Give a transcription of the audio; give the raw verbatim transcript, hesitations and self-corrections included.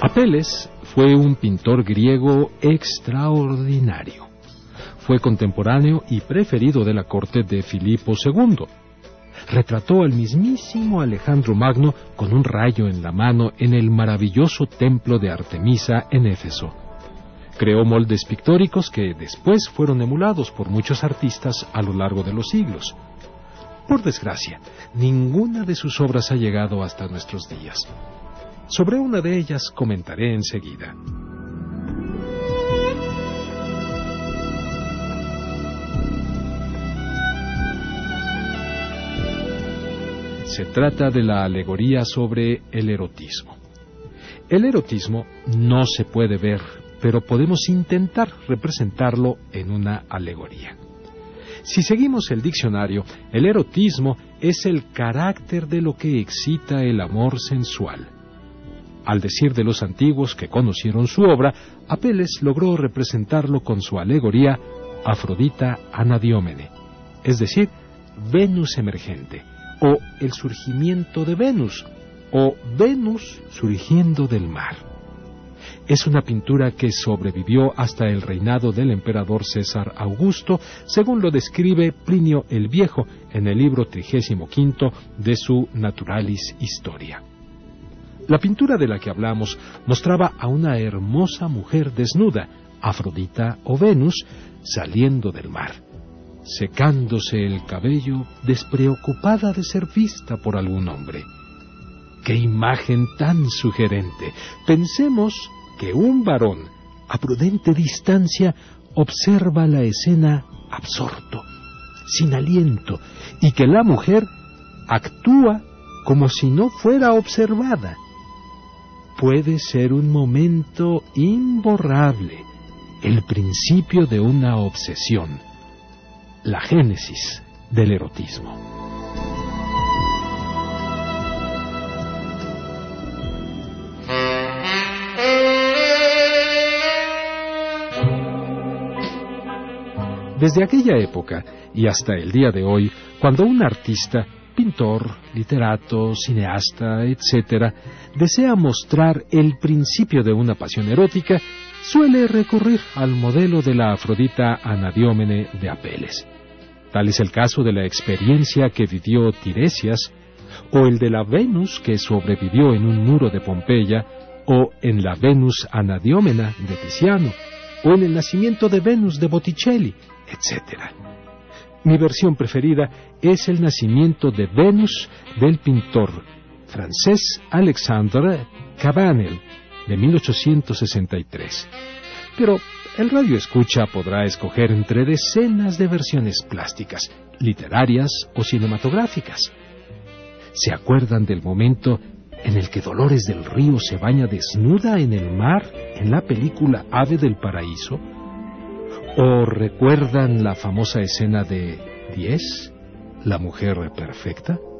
Apeles fue un pintor griego extraordinario. Fue contemporáneo y preferido de la corte de Filipo segundo. Retrató al mismísimo Alejandro Magno con un rayo en la mano en el maravilloso templo de Artemisa en Éfeso. Creó moldes pictóricos que después fueron emulados por muchos artistas a lo largo de los siglos. Por desgracia, ninguna de sus obras ha llegado hasta nuestros días. Sobre una de ellas comentaré enseguida. Se trata de la alegoría sobre el erotismo. El erotismo no se puede ver, pero podemos intentar representarlo en una alegoría. Si seguimos el diccionario, el erotismo es el carácter de lo que excita el amor sensual. Al decir de los antiguos que conocieron su obra, Apeles logró representarlo con su alegoría Afrodita Anadiómene, es decir, Venus emergente, o el surgimiento de Venus, o Venus surgiendo del mar. Es una pintura que sobrevivió hasta el reinado del emperador César Augusto, según lo describe Plinio el Viejo en el libro trigésimo quinto de su Naturalis Historia. La pintura de la que hablamos mostraba a una hermosa mujer desnuda, Afrodita o Venus, saliendo del mar, secándose el cabello, despreocupada de ser vista por algún hombre. ¡Qué imagen tan sugerente! Pensemos que un varón, a prudente distancia, observa la escena absorto, sin aliento, y que la mujer actúa como si no fuera observada. Puede ser un momento imborrable, el principio de una obsesión, la génesis del erotismo. Desde aquella época y hasta el día de hoy, cuando un artista, pintor, literato, cineasta, etcétera, desea mostrar el principio de una pasión erótica, suele recurrir al modelo de la Afrodita Anadiómene de Apeles. Tal es el caso de la experiencia que vivió Tiresias, o el de la Venus que sobrevivió en un muro de Pompeya, o en la Venus Anadiómena de Tiziano, o en el nacimiento de Venus de Botticelli, etcétera. Mi versión preferida es el nacimiento de Venus del pintor francés Alexandre Cabanel, de mil ochocientos sesenta y tres. Pero el radioescucha podrá escoger entre decenas de versiones plásticas, literarias o cinematográficas. ¿Se acuerdan del momento en el que Dolores del Río se baña desnuda en el mar en la película Ave del Paraíso? ¿O recuerdan la famosa escena de Diez, la mujer perfecta?